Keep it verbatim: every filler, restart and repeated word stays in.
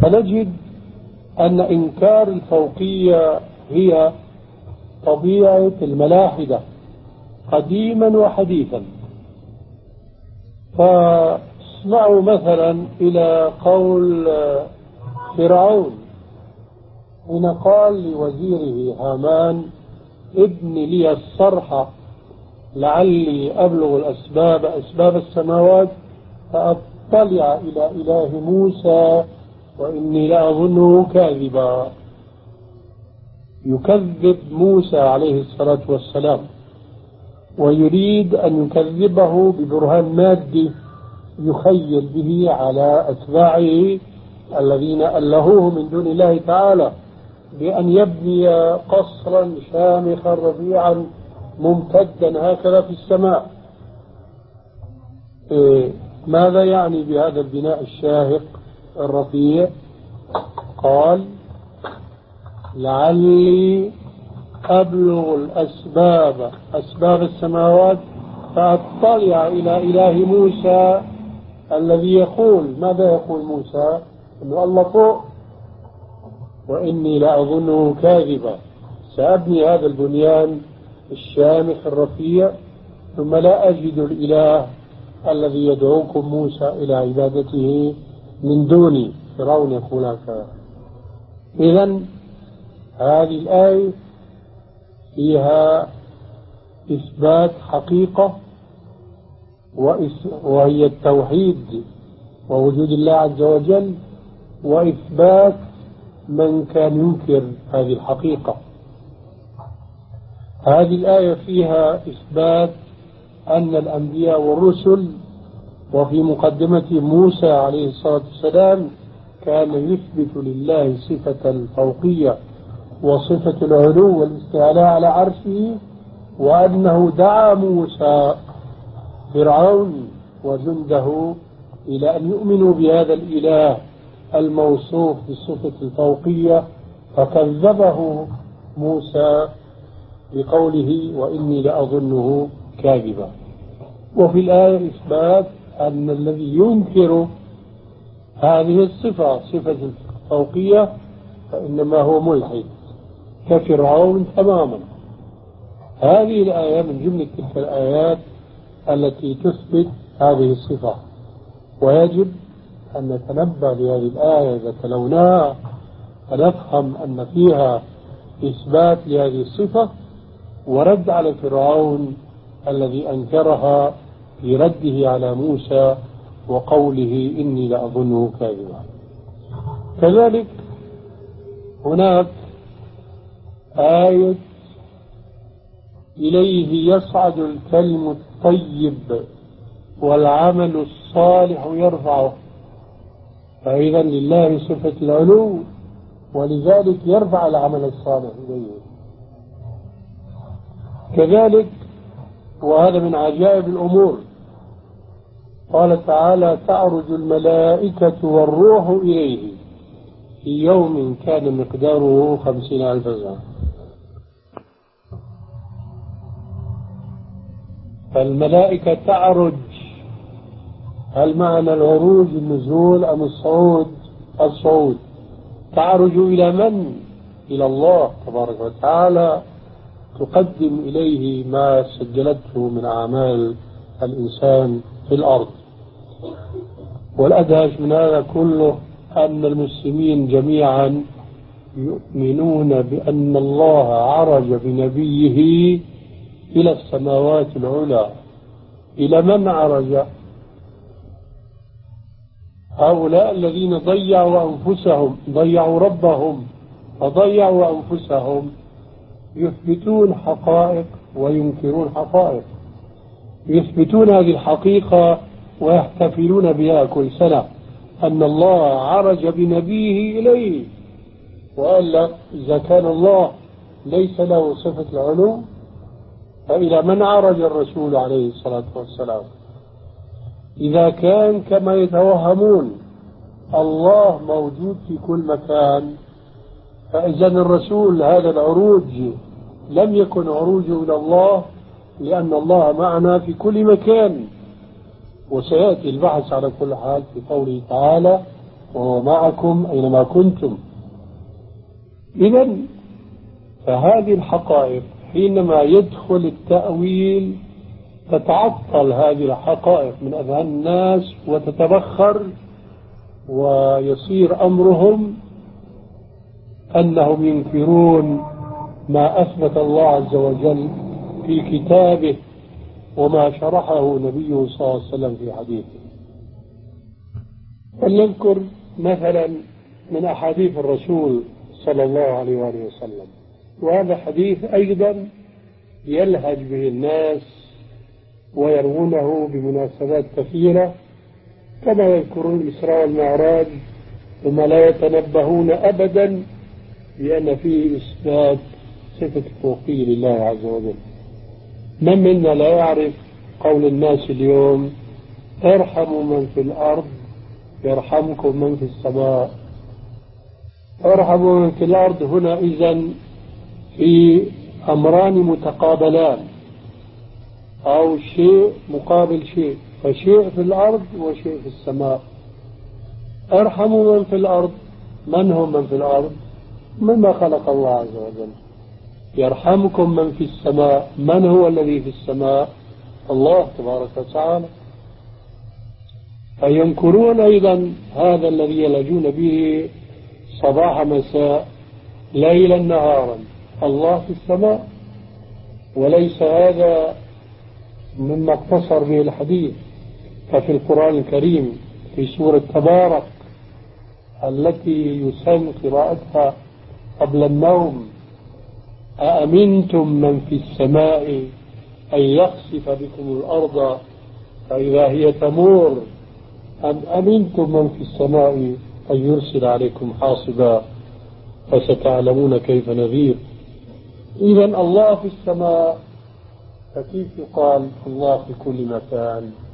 فنجد أن إنكار الفوقية هي طبيعة الملاحدة قديما وحديثا. فاسمعوا مثلا إلى قول فرعون حين قال لوزيره هامان ابن لي الصرح لعلي أبلغ الأسباب أسباب السماوات فأطلع إلى إله موسى وإني لأظنه كاذبا. يكذب موسى عليه الصلاة والسلام ويريد أن يكذبه ببرهان مادي يخيل به على أتباعه الذين ألهوه من دون الله تعالى بأن يبني قصرا شامخا رفيعا ممتدا هكذا في السماء. إيه ماذا يعني بهذا البناء الشاهق الرفيع؟ قال لعلي أبلغ الأسباب أسباب السماوات فأطلع إلى إله موسى الذي يقول ماذا يقول موسى؟ إنه الله فوق وإني لأظنه كاذبا. سأبني هذا البنيان الشامخ الرفيع ثم لا أجد الإله الذي يدعوكم موسى إلى عبادته من دوني. فرعون يقول هكذا. إذن هذه الآية فيها إثبات حقيقة وهي التوحيد ووجود الله عز وجل، وإثبات من كان ينكر هذه الحقيقة. هذه الآية فيها إثبات أن الأنبياء والرسل وفي مقدمة موسى عليه الصلاة والسلام كان يثبت لله صفة الفوقية وصفة العلو والاستعلاء على عرشه، وأنه دعا موسى فرعون وجنده إلى أن يؤمنوا بهذا الإله الموصوف بصفة الفوقية، فكذبه موسى بقوله وإني لأظنه كاذبا. وفي الآية إثبات أن الذي ينكر هذه الصفة صفة الفوقية فإنما هو ملحد كفرعون تماما. هذه الآية من جملة تلك الآيات التي تثبت هذه الصفة، ويجب أن نتنبه لهذه الآية إذا تلوناها فنفهم أن فيها إثبات لهذه الصفة ورد على فرعون الذي أنكرها في رده على موسى وقوله إني لأظنه كاذبا. كذلك هناك آية إليه يصعد الكلم الطيب والعمل الصالح يرفعه، فإذا لله صفة العلو ولذلك يرفع العمل الصالح إليه. كذلك وهذا من عجائب الأمور قال تعالى تعرج الملائكة والروح إليه في يوم كان مقداره خمسين ألف سنة. فالملائكة تعرج، هل معنى العروج النزول أم الصعود؟ الصعود. تعرج إلى من؟ إلى الله تبارك وتعالى، تقدم إليه ما سجلته من أعمال الإنسان في الأرض. والأدهش من هذا كله أن المسلمين جميعا يؤمنون بأن الله عرج بنبيه إلى السماوات العلى. إلى من عرج؟ هؤلاء الذين ضيعوا أنفسهم، ضيعوا ربهم فضيعوا أنفسهم، يثبتون حقائق وينكرون حقائق. يثبتون هذه الحقيقة ويحتفلون بها كل سنة أن الله عرج بنبيه إليه، وألا إذا كان الله ليس له صفة العلو فإلى من عرج الرسول عليه الصلاة والسلام؟ إذا كان كما يتوهمون الله موجود في كل مكان، فإذا الرسول هذا العروج لم يكن عروجه إلى الله، لأن الله معنا في كل مكان. وسيأتي البحث على كل حال في قوله تعالى وهو معكم أينما كنتم. إذن فهذه الحقائق حينما يدخل التأويل تتعطل هذه الحقائق من أذهان الناس وتتبخر، ويصير أمرهم أنهم ينكرون ما أثبت الله عز وجل في كتابه وما شرحه نبيه صلى الله عليه وسلم في حديثه. فلنذكر مثلا من أحاديث الرسول صلى الله عليه وآله وسلم، وهذا حديث أيضا يلهج به الناس ويروونه بمناسبات كثيرة، كما يذكرون الإسراء والمعراج، ثم لا يتنبهون أبدا بأن فيه إثبات صفة التوفيق لله عز وجل. من منا لا يعرف قول الناس اليوم ارحموا من في الأرض يرحمكم من في السماء. ارحموا من في الأرض هنا إذن في أمران متقابلان، أو شيء مقابل شيء، فشيء في الأرض وشيء في السماء. ارحموا من في الأرض، من هم من في الأرض؟ مما خلق الله عز وجل. يرحمكم من في السماء، من هو الذي في السماء؟ الله تبارك وتعالى. فينكرون أيضا هذا الذي يلجون به صباح مساء ليلا نهارا، الله في السماء. وليس هذا مما اقتصر به الحديث، ففي القرآن الكريم في سورة تبارك التي يسن قراءتها قبل النوم: أأمنتم من في السماء أن يخسف بكم الأرض فإذا هي تمور أم أمنتم من في السماء أن يرسل عليكم حاصبا فستعلمون كيف نذير. إذن الله في السماء، فكيف يقال الله في كل مكان؟